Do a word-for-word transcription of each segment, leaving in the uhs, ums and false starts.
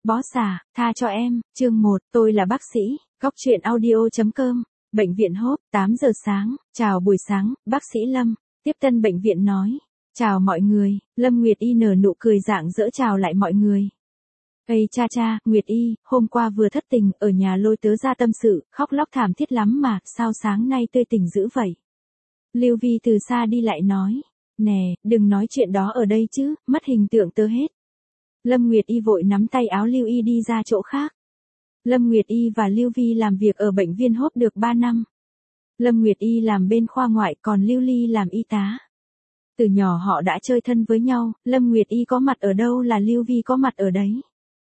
Boss à, tha cho em, chương một, tôi là bác sĩ, góc truyện audio chấm com, bệnh viện Hope, tám giờ sáng, chào buổi sáng, bác sĩ Lâm, tiếp tân bệnh viện nói, chào mọi người, Lâm Nguyệt Y nở nụ cười rạng rỡ chào lại mọi người. Ây cha cha, Nguyệt Y, hôm qua vừa thất tình, ở nhà lôi tớ ra tâm sự, khóc lóc thảm thiết lắm mà, sao sáng nay tươi tỉnh dữ vậy? Lưu Vi từ xa đi lại nói, nè, đừng nói chuyện đó ở đây chứ, mất hình tượng tớ hết. Lâm Nguyệt Y vội nắm tay áo Lưu Y đi ra chỗ khác. Lâm Nguyệt Y và Lưu Vi làm việc ở bệnh viện Hope được ba năm. Lâm Nguyệt Y làm bên khoa ngoại còn Lưu Ly làm y tá. Từ nhỏ họ đã chơi thân với nhau, Lâm Nguyệt Y có mặt ở đâu là Lưu Vi có mặt ở đấy.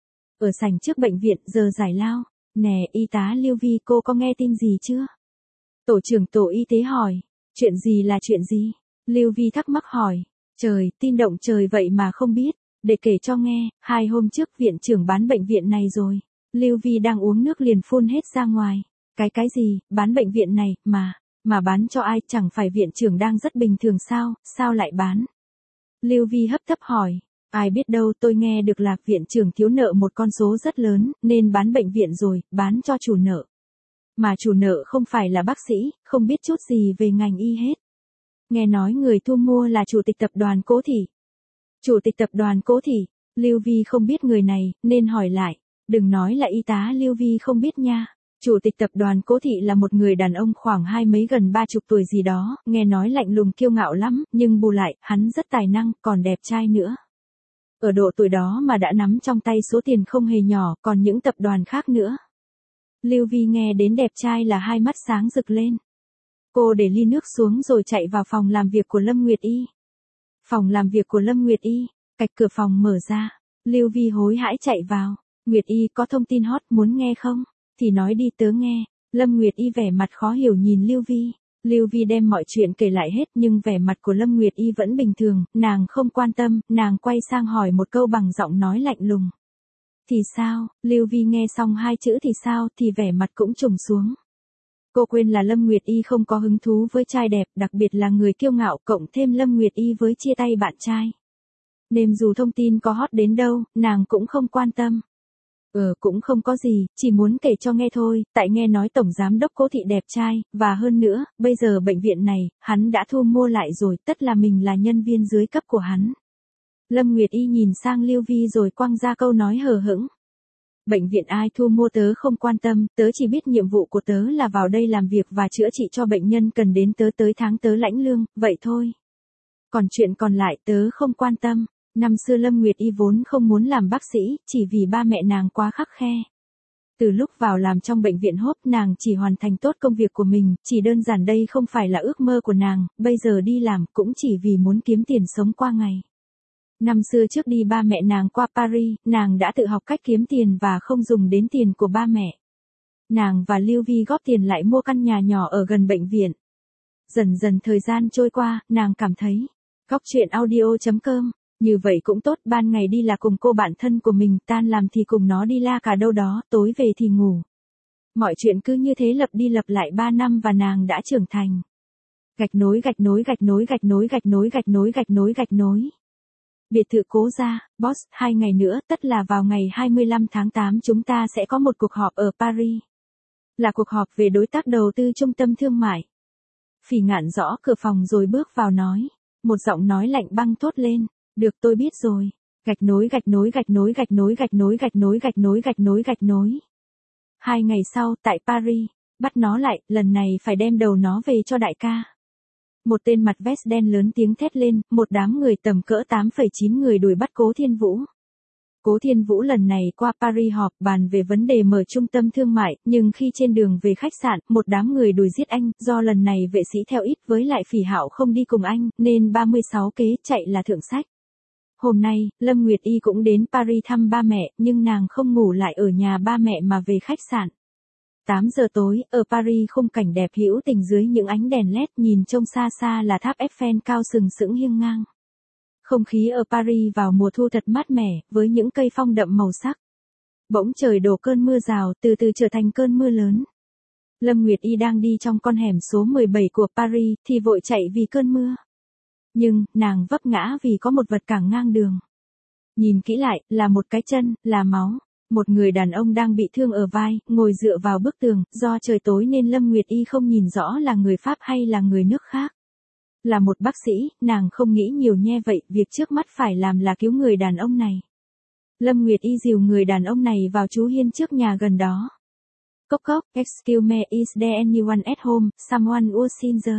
Ở sảnh trước bệnh viện giờ giải lao, nè y tá Lưu Vi cô có nghe tin gì chưa? Tổ trưởng tổ y tế hỏi, chuyện gì là chuyện gì? Lưu Vi thắc mắc hỏi, trời, tin động trời vậy mà không biết. Để kể cho nghe, hai hôm trước viện trưởng bán bệnh viện này rồi. Lưu Vi đang uống nước liền phun hết ra ngoài. Cái cái gì, bán bệnh viện này, mà, mà bán cho ai, chẳng phải viện trưởng đang rất bình thường sao, sao lại bán? Lưu Vi hấp tấp hỏi, ai biết đâu tôi nghe được là viện trưởng thiếu nợ một con số rất lớn, nên bán bệnh viện rồi, bán cho chủ nợ. Mà chủ nợ không phải là bác sĩ, không biết chút gì về ngành y hết. Nghe nói người thu mua là chủ tịch tập đoàn Cố Thị. Chủ tịch tập đoàn Cố Thị, Lưu Vi không biết người này, nên hỏi lại, đừng nói là y tá Lưu Vi không biết nha. Chủ tịch tập đoàn Cố Thị là một người đàn ông khoảng hai mấy gần ba chục tuổi gì đó, nghe nói lạnh lùng kiêu ngạo lắm, nhưng bù lại, hắn rất tài năng, còn đẹp trai nữa. Ở độ tuổi đó mà đã nắm trong tay số tiền không hề nhỏ, còn những tập đoàn khác nữa. Lưu Vi nghe đến đẹp trai là hai mắt sáng rực lên. Cô để ly nước xuống rồi chạy vào phòng làm việc của Lâm Nguyệt Y. Phòng làm việc của Lâm Nguyệt Y, cạch cửa phòng mở ra, Lưu Vi hối hãi chạy vào, Nguyệt Y có thông tin hot muốn nghe không? Thì nói đi tớ nghe, Lâm Nguyệt Y vẻ mặt khó hiểu nhìn Lưu Vi, Lưu Vi đem mọi chuyện kể lại hết nhưng vẻ mặt của Lâm Nguyệt Y vẫn bình thường, nàng không quan tâm, nàng quay sang hỏi một câu bằng giọng nói lạnh lùng. Thì sao, Lưu Vi nghe xong hai chữ thì sao thì vẻ mặt cũng trùng xuống. Cô quên là Lâm Nguyệt Y không có hứng thú với trai đẹp, đặc biệt là người kiêu ngạo, cộng thêm Lâm Nguyệt Y với chia tay bạn trai. Nên dù thông tin có hot đến đâu, nàng cũng không quan tâm. Ờ cũng không có gì, chỉ muốn kể cho nghe thôi, tại nghe nói Tổng Giám đốc Cố Thị đẹp trai, và hơn nữa, bây giờ bệnh viện này, hắn đã thu mua lại rồi, tất là mình là nhân viên dưới cấp của hắn. Lâm Nguyệt Y nhìn sang Lưu Vi rồi quăng ra câu nói hờ hững. Bệnh viện ai thu mua tớ không quan tâm, tớ chỉ biết nhiệm vụ của tớ là vào đây làm việc và chữa trị cho bệnh nhân cần đến tớ tới tháng tớ lãnh lương, vậy thôi. Còn chuyện còn lại tớ không quan tâm. Năm xưa Lâm Nguyệt Y vốn không muốn làm bác sĩ, chỉ vì ba mẹ nàng quá khắt khe. Từ lúc vào làm trong bệnh viện Hope nàng chỉ hoàn thành tốt công việc của mình, chỉ đơn giản đây không phải là ước mơ của nàng, bây giờ đi làm cũng chỉ vì muốn kiếm tiền sống qua ngày. Năm xưa trước đi ba mẹ nàng qua Paris, nàng đã tự học cách kiếm tiền và không dùng đến tiền của ba mẹ. Nàng và Lưu Vi góp tiền lại mua căn nhà nhỏ ở gần bệnh viện. Dần dần thời gian trôi qua, nàng cảm thấy, góc truyện audio chấm com, như vậy cũng tốt, ban ngày đi là cùng cô bạn thân của mình, tan làm thì cùng nó đi la cà đâu đó, tối về thì ngủ. Mọi chuyện cứ như thế lặp đi lặp lại ba năm và nàng đã trưởng thành. Gạch nối gạch nối gạch nối gạch nối gạch nối gạch nối gạch nối gạch nối. Biệt thự Cố gia, boss, hai ngày nữa, tất là vào ngày hai mươi lăm tháng tám chúng ta sẽ có một cuộc họp ở Paris. Là cuộc họp về đối tác đầu tư trung tâm thương mại. Phỉ Ngạn gõ cửa phòng rồi bước vào nói. Một giọng nói lạnh băng thốt lên. Được tôi biết rồi. Gạch nối gạch nối gạch nối gạch nối gạch nối gạch nối gạch nối gạch nối gạch nối. Hai ngày sau, tại Paris, bắt nó lại, lần này phải đem đầu nó về cho đại ca. Một tên mặt vest đen lớn tiếng thét lên, một đám người tầm cỡ tám phẩy chín người đuổi bắt Cố Thiên Vũ. Cố Thiên Vũ lần này qua Paris họp bàn về vấn đề mở trung tâm thương mại, nhưng khi trên đường về khách sạn, một đám người đuổi giết anh, do lần này vệ sĩ theo ít với lại Phỉ Hạo không đi cùng anh, nên ba mươi sáu kế chạy là thượng sách. Hôm nay, Lâm Nguyệt Y cũng đến Paris thăm ba mẹ, nhưng nàng không ngủ lại ở nhà ba mẹ mà về khách sạn. tám giờ tối, ở Paris khung cảnh đẹp hữu tình dưới những ánh đèn led nhìn trông xa xa là tháp Eiffel cao sừng sững hiên ngang. Không khí ở Paris vào mùa thu thật mát mẻ, với những cây phong đậm màu sắc. Bỗng trời đổ cơn mưa rào, từ từ trở thành cơn mưa lớn. Lâm Nguyệt Y đang đi trong con hẻm số mười bảy của Paris, thì vội chạy vì cơn mưa. Nhưng, nàng vấp ngã vì có một vật cản ngang đường. Nhìn kỹ lại, là một cái chân, là máu. Một người đàn ông đang bị thương ở vai, ngồi dựa vào bức tường, do trời tối nên Lâm Nguyệt Y không nhìn rõ là người Pháp hay là người nước khác. Là một bác sĩ, nàng không nghĩ nhiều nhe vậy, việc trước mắt phải làm là cứu người đàn ông này. Lâm Nguyệt Y dìu người đàn ông này vào chú hiên trước nhà gần đó. Cốc cốc, excuse me, is there anyone at home, someone was injured?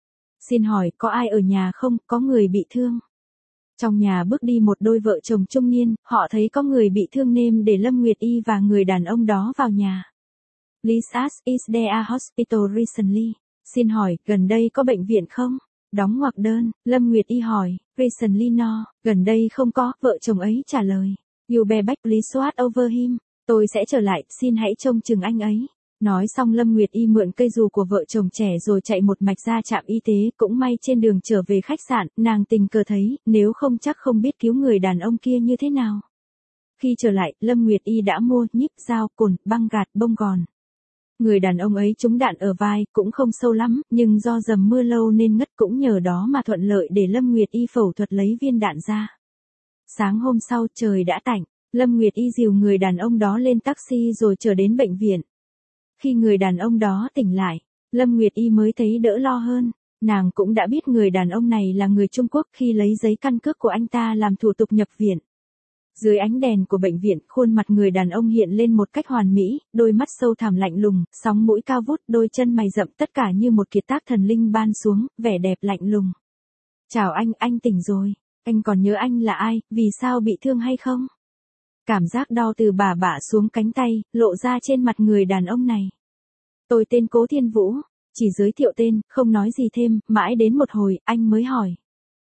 Xin hỏi, có ai ở nhà không, có người bị thương? Trong nhà bước đi một đôi vợ chồng trung niên, họ thấy có người bị thương nên để Lâm Nguyệt Y và người đàn ông đó vào nhà. Please ask, is there a hospital recently? Xin hỏi, gần đây có bệnh viện không? Đóng ngoặc đơn, Lâm Nguyệt Y hỏi, recently no, gần đây không có, vợ chồng ấy trả lời. You be back, please watch over him. Tôi sẽ trở lại, xin hãy trông chừng anh ấy. Nói xong Lâm Nguyệt Y mượn cây dù của vợ chồng trẻ rồi chạy một mạch ra trạm y tế, cũng may trên đường trở về khách sạn, nàng tình cờ thấy, nếu không chắc không biết cứu người đàn ông kia như thế nào. Khi trở lại, Lâm Nguyệt Y đã mua nhíp, dao, cồn, băng gạt, bông gòn. Người đàn ông ấy trúng đạn ở vai, cũng không sâu lắm, nhưng do dầm mưa lâu nên ngất, cũng nhờ đó mà thuận lợi để Lâm Nguyệt Y phẫu thuật lấy viên đạn ra. Sáng hôm sau trời đã tạnh, Lâm Nguyệt Y dìu người đàn ông đó lên taxi rồi trở đến bệnh viện. Khi người đàn ông đó tỉnh lại, Lâm Nguyệt Y mới thấy đỡ lo hơn. Nàng cũng đã biết người đàn ông này là người Trung Quốc khi lấy giấy căn cước của anh ta làm thủ tục nhập viện. Dưới ánh đèn của bệnh viện, khuôn mặt người đàn ông hiện lên một cách hoàn mỹ, đôi mắt sâu thẳm lạnh lùng, sóng mũi cao vút, đôi chân mày rậm, tất cả như một kiệt tác thần linh ban xuống, vẻ đẹp lạnh lùng. Chào anh, anh tỉnh rồi. Anh còn nhớ anh là ai, vì sao bị thương hay không? Cảm giác đau từ bà bả xuống cánh tay, lộ ra trên mặt người đàn ông này. Tôi tên Cố Thiên Vũ, chỉ giới thiệu tên, không nói gì thêm, mãi đến một hồi, anh mới hỏi.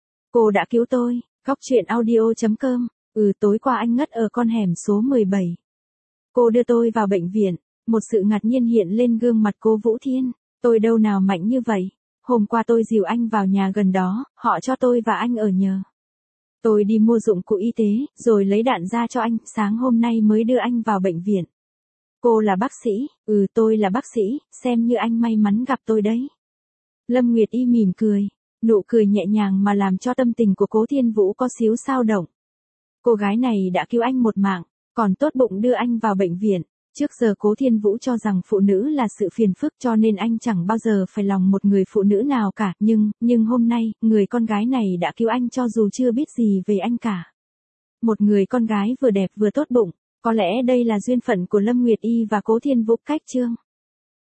Cô đã cứu tôi, Góc Truyện Audio chấm com, ừ tối qua anh ngất ở con hẻm số mười bảy. Cô đưa tôi vào bệnh viện, một sự ngạc nhiên hiện lên gương mặt cô Vũ Thiên, tôi đâu nào mạnh như vậy, hôm qua tôi dìu anh vào nhà gần đó, họ cho tôi và anh ở nhờ. Tôi đi mua dụng cụ y tế, rồi lấy đạn ra cho anh, sáng hôm nay mới đưa anh vào bệnh viện. Cô là bác sĩ, ừ tôi là bác sĩ, xem như anh may mắn gặp tôi đấy. Lâm Nguyệt Y mỉm cười, nụ cười nhẹ nhàng mà làm cho tâm tình của Cố Thiên Vũ có xíu xao động. Cô gái này đã cứu anh một mạng, còn tốt bụng đưa anh vào bệnh viện. Trước giờ Cố Thiên Vũ cho rằng phụ nữ là sự phiền phức cho nên anh chẳng bao giờ phải lòng một người phụ nữ nào cả, nhưng, nhưng hôm nay, người con gái này đã cứu anh cho dù chưa biết gì về anh cả. Một người con gái vừa đẹp vừa tốt bụng, có lẽ đây là duyên phận của Lâm Nguyệt Y và Cố Thiên Vũ. Cách chương